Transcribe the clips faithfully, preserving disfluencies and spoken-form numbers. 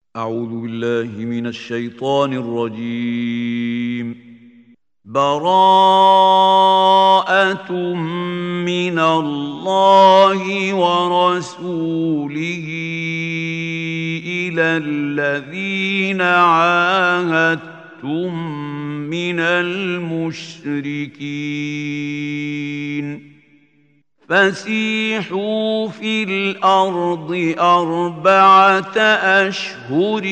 أعوذ بالله من الشيطان الرجيم. براءة من الله ورسوله إلى الذين عاهدتم من المشركين فسيحوا في الأرض أربعة أشهر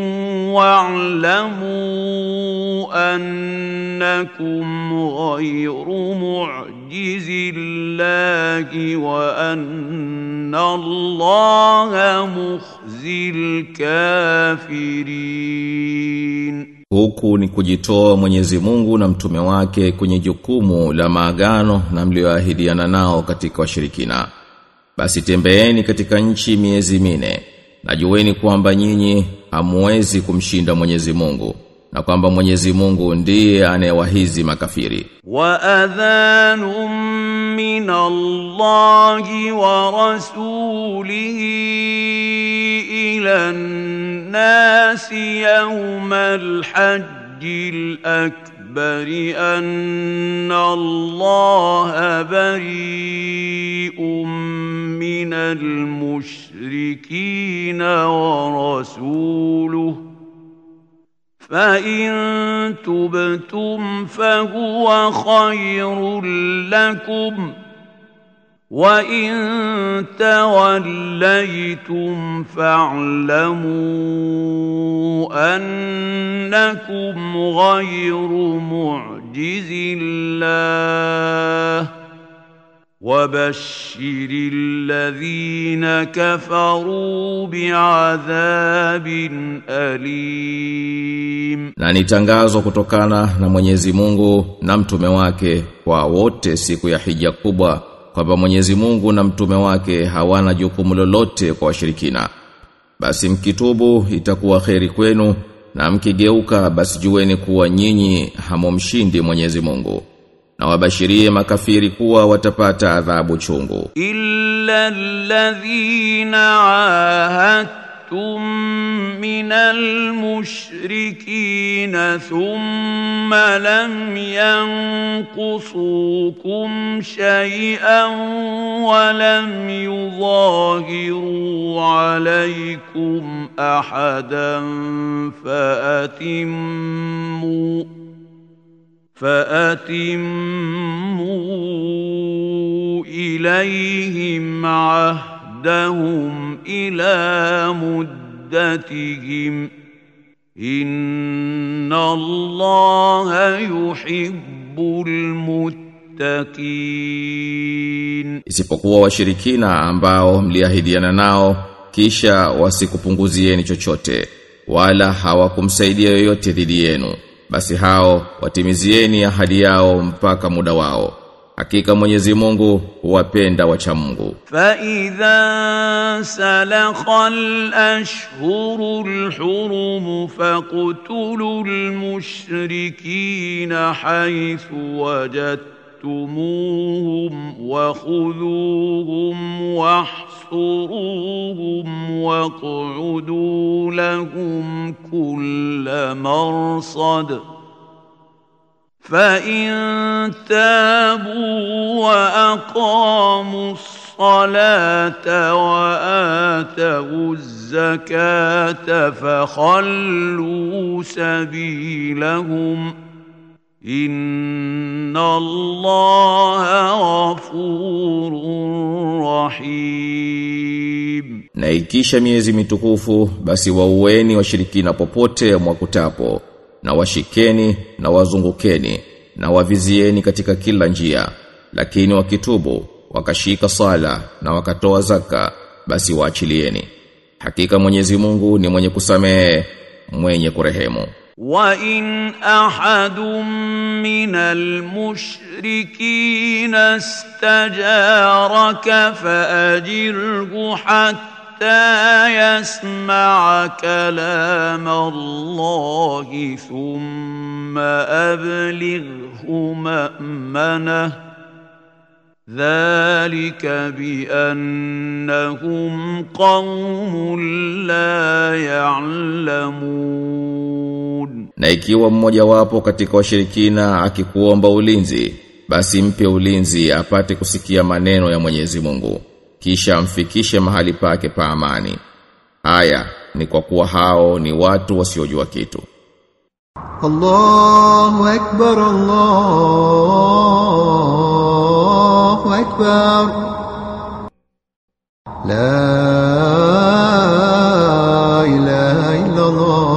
واعلموا أنكم غير معجز الله وأن الله مخزي الكافرين. Huku ni kujitoa Mwenyezi Mungu na mtume wake kwenye jukumu la maagano na mlioahidiana nao katika washirikina. Basi tembeeni katika nchi miezi mine, na jueni kwamba nyinyi hamuwezi kumshinda Mwenyezi Mungu, na kwamba Mwenyezi Mungu ndiye anayewahizi makafiri. Wa adhanun min Allahi wa rasulihi ila an-nasi yawma al-hajji al-akbar anna Allaha bari'un min al-mushrikina wa rasuluhu فَإِن تُبْتُمْ فَهُوَ خَيْرٌ لَّكُمْ وَإِن تَوَلَّيْتُمْ فَاعْلَمُوا أَنَّكُمْ غَيْرُ مُعْجِزِ اللَّهِ وَبَشِّرِ الَّذِينَ كَفَرُوا بِعَذَابٍ أَلِيمٍ. Na ni tangazo kutokana na Mwenyezi Mungu na mtume wake kwa wote siku ya hija kubwa kwamba Mwenyezi Mungu na mtume wake hawana jukumu lolote kwa washirikina. Basi mkitubu itakuwa kheri kwenu, na mkigeuka basi jueni kuwa nyinyi hamumshindi Mwenyezi Mungu. Na wabashirie makafiri kuwa watapata adhabu chungu. Illa alladhina ahadtum minal mushrikina thumma lam yanqusukum shay'an wa lam yudhahiru alaykum ahadan fa'atimmu فَأَتِمُّوا إِلَيْهِمْ عَهْدَهُمْ إِلَى مُدَّتِهِمْ إِنَّ اللَّهَ يُحِبُّ الْمُتَّقِينَ. Isipokuwa washirikina ambao mliahidiana nao kisha wasikupunguzieni chochote wala hawakumsaidia yoyote dhidi yenu, basi hao watimizieni ahadi yao mpaka muda wao. Hakika Mwenyezi Mungu huwapenda wacha Mungu. Fa idha salakhal ashhurul hurum faqtulul mushrikina haythu wajadtumuhum wa khudhuhum wahsuruhum waq'udu lahum kulla marsad فَإِن تَابُوا وَأَقَامُوا الصَّلَاةَ وَآتَوُا الزَّكَاةَ فَخَلُّوا سَبِيلَهُمْ إِنَّ اللَّهَ غَفُورٌ رَّحِيمٌ. Na ikisha miezi mitukufu basi waueni washirikina popote mwakutapo, na washikeni na wazungukeni na wavizieni katika kila njia, lakini wakitubu wakashika sala na wakatoa zaka basi waachilieni. Hakika Mwenyezi Mungu ni mwenye kusamehe, mwenye kurehemu. Wa in ahadun minal mushrikin istajaraka faajirhu hatta يسمع كلام الله ثم أبلغه مأمنه ذلك بأنهم قوم لا يعلمون. Na ikiwa mmoja wapo katika washirikina akikuomba ulinzi, basi mpe ulinzi apate kusikia maneno ya Mwenyezi Mungu, kisha amfikishe mahali pake pa amani. Haya ni kwa kuwa hao ni watu wasiojua kitu. Allahu Akbar, Allahu Akbar. La ilaha illa Allah.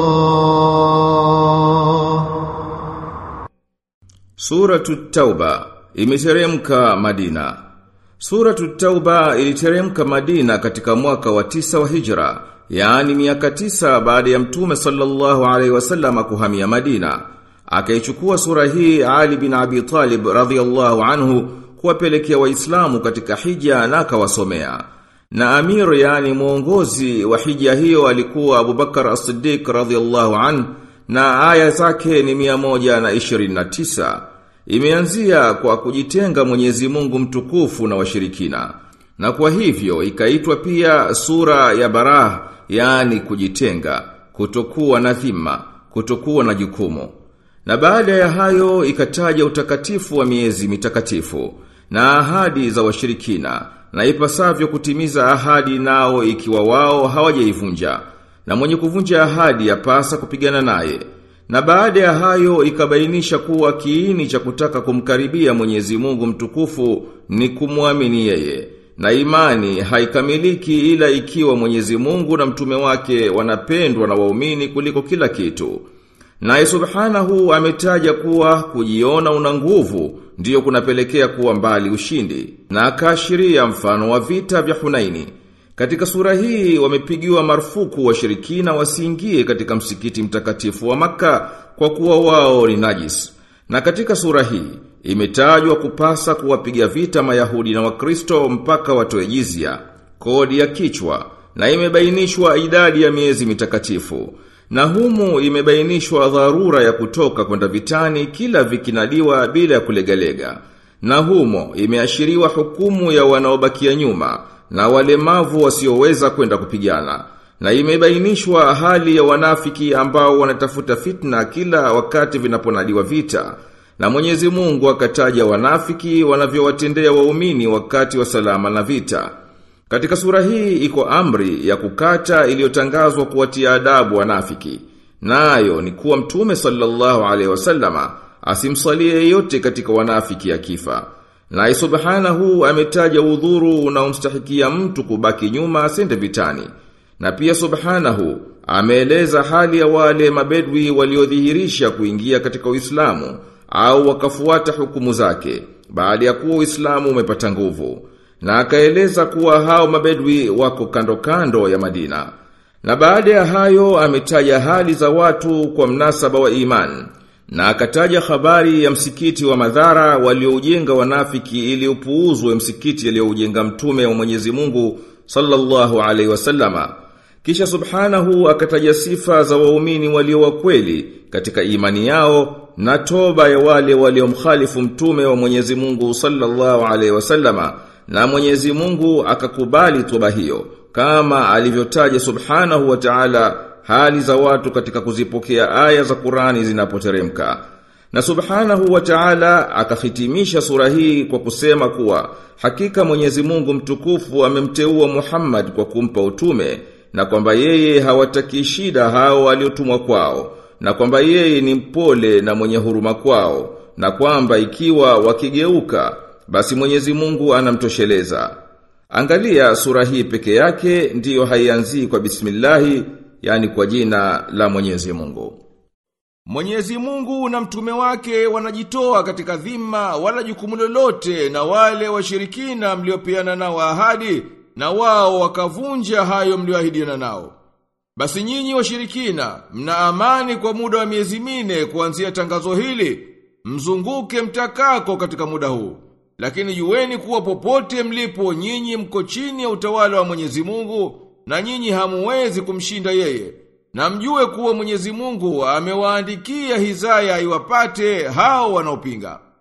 Suratut Tauba imeteremka Madina. Suratut Tauba iliteremka Madina katika mwaka wa tisa wa Hijra, yaani miaka tisa baada ya Mtume sallallahu alaihi wasallam kuhamia Madina. Akaichukua sura hii Ali bin Abi Talib radhiyallahu anhu kuwapelekea Waislamu katika hija na akawasomea. Na amir, yani mwongozi wa hija hiyo, alikuwa Abu Bakar as-Siddiq radhiyallahu anhu, na aya zake ni mia moja na ishirini na tisa. Imeanzia kwa kujitenga Mwenyezi Mungu mtukufu na washirikina. Na kwa hivyo ikaitwa pia sura ya Barah, yani kujitenga, kutokuwa na dhima, kutokuwa na jukumu. Na baada ya hayo ikataja utakatifu wa miezi mitakatifu na ahadi za washirikina, na ipasavyo kutimiza ahadi nao ikiwa wao hawajaivunja, na mwenye kuvunja ahadi yapasa kupigana naye. Na baada ya hayo ikabainisha kuwa kiini cha kutaka kumkaribia Mwenyezi Mungu mtukufu ni kumwamini yeye. Na imani haikamiliki ila ikiwa Mwenyezi Mungu na mtume wake wanapendwa na waumini kuliko kila kitu. Naye subhanahu ametaja kuwa kujiona una nguvu ndiyo kunapelekea kuwa mbali ushindi, na akaashiria mfano wa vita vya Hunaini. Katika sura hii wamepigiwa marufuku washirikina wasiingie katika msikiti mtakatifu wa Makka kwa kuwa wao ni najis. Na katika sura hii imetajwa kupasa kuwapiga vita Mayahudi na Wakristo mpaka watoe jizya, kodi ya kichwa, na imebainishwa idadi ya miezi mitakatifu. Na humu imebainishwa dharura ya kutoka kwenda vitani kila vikinadiwa bila ya kulegalega. Na humo imeashiriwa hukumu ya wanaobakia nyuma na walemavu wasioweza kwenda kupigana. Na imebainishwa hali ya wanafiki ambao wanatafuta fitna kila wakati vinaponadiwa vita. Na Mwenyezi Mungu akataja wanafiki wanavyowatendea waumini wakati wa salama na vita. Katika sura hii iko amri ya kukata iliyotangazwa kuwatia adabu wanafiki. Nayo ni kuwa Mtume sallallahu alaihi wasallama asimsalie yeyote katika wanafiki akifa. Na subhanahu ametaja udhuru unaomstahikia mtu kubaki nyuma asende vitani. Na pia subhanahu ameeleza hali ya wale mabedwi waliodhihirisha kuingia katika Uislamu au wakafuata hukumu zake baada ya kuwa Uislamu umepata nguvu. Na akaeleza kuwa hao mabedwi wako kando kando ya Madina. Na baada ya hayo ametaja hali za watu kwa mnasaba wa imani. Na akataja habari ya msikiti wa madhara walioujenga wanafiki ili upuuzwe msikiti aliyoujenga mtume wa Mwenyezi Mungu sallallahu alaihi wasallama. Kisha subhanahu akataja sifa za waumini walio wa kweli katika imani yao na toba ya wale waliomkhalifu mtume wa Mwenyezi Mungu sallallahu alaihi wasallama, na Mwenyezi Mungu akakubali toba hiyo kama alivyotaja subhanahu wa ta'ala hali za watu katika kuzipokea aya za Qur'ani zinapoteremka. Na subhanahu wa ta'ala akahitimisha sura hii kwa kusema kuwa hakika Mwenyezi Mungu mtukufu amemteua Muhammad kwa kumpa utume, na kwamba yeye hawataki shida hao waliotumwa kwao, na kwamba yeye ni mpole na mwenye huruma kwao, na kwamba ikiwa wakigeuka basi Mwenyezi Mungu anamtosheleza. Angalia sura hii peke yake ndiyo haianzi kwa bismillahi, yani kwa jina la Mwenyezi Mungu. Mwenyezi Mungu na mtume wake wanajitoa katika dhima wala jukumu lolote na wale washirikina mliopeana nao ahadi, na wao wakavunja hayo mlioahidiana nao. Basi nyinyi washirikina mna amani kwa muda wa miezi mine kuanzia tangazo hili, mzunguke mtakako katika muda huu. Lakini jueni kuwa popote mlipo nyinyi mko chini ya utawala wa Mwenyezi Mungu, na nyinyi hamuwezi kumshinda yeye. Na mjue kuwa Mwenyezi Mungu amewaandikia hizaya iwapate hao wanaopinga.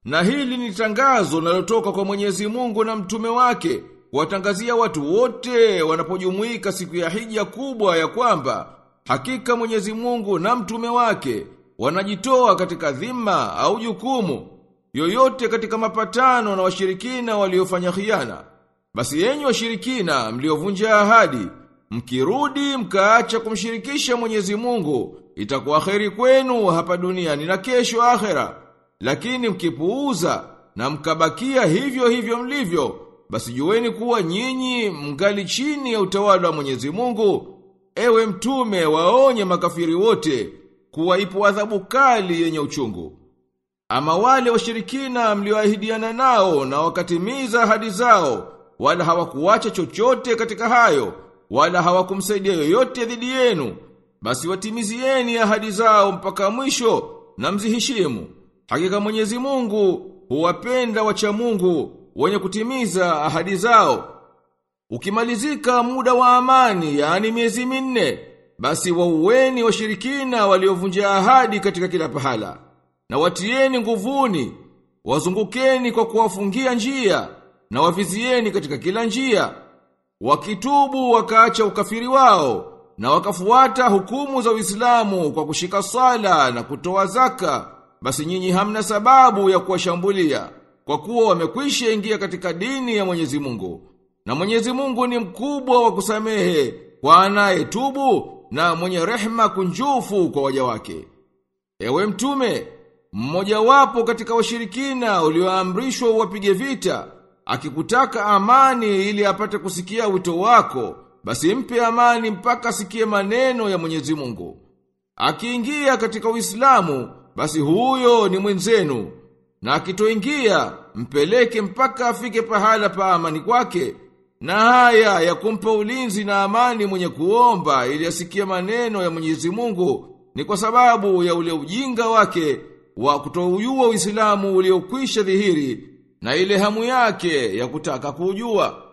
Na hili ni tangazo linalotoka kwa Mwenyezi Mungu na mtume wake, kuwatangazia watu wote wanapojumuika siku ya hija kubwa ya kwamba hakika Mwenyezi Mungu na mtume wake wanajitoa katika dhima au jukumu yoyote katika mapatano na washirikina waliofanya khiana. Basi enyi washirikina mliovunja ahadi, mkirudi mkaacha kumshirikisha Mwenyezi Mungu, itakuwa kheri kwenu hapa duniani na kesho akhera. Lakini mkipuuza na mkabakia hivyo hivyo mlivyo, basi jueni kuwa nyinyi mngali chini ya utawala wa Mwenyezi Mungu. Ewe mtume, waonye makafiri wote kuwa ipo adhabu kali yenye uchungu. Ama wale washirikina mlioahidiana nao na wakatimiza ahadi zao, wala hawakuacha chochote katika hayo, wala hawakumsaidia yoyote dhidi yenu, basi watimizieni ahadi zao mpaka mwisho na mziheshimu. Hakika Mwenyezi Mungu huwapenda wacha Mungu wenye kutimiza ahadi zao. Ukimalizika muda wa amani, yani miezi minne, basi waueni washirikina waliovunja ahadi katika kila pahala, na watieni nguvuni, wazungukeni kwa kuwafungia njia, na wavizieni katika kila njia. Wakitubu wakaacha ukafiri wao, na wakafuata hukumu za Uislamu kwa kushika sala na kutoa zaka, basi nyinyi hamna sababu ya kuwashambulia, kwa kuwa wamekwisha ingia katika dini ya Mwenyezi Mungu. Na Mwenyezi Mungu ni mkubwa wa kusamehe kwa anayetubu na mwenye rehema kunjufu kwa waja wake. Ewe mtume, mmoja wapo katika washirikina ulioamrishwa uwapige vita, akikutaka amani ili apate kusikia wito wako, basi mpe amani mpaka asikie maneno ya Mwenyezi Mungu. Akiingia katika Uislamu, basi huyo ni mwenzenu, na akitoingia mpeleke mpaka afike pahala pa amani kwake. Na haya ya kumpa ulinzi na amani mwenye kuomba ili asikie maneno ya Mwenyezi Mungu ni kwa sababu ya ule ujinga wake wa kutoujua Uislamu uliokwisha dhihiri, na ile hamu yake ya kutaka kujua.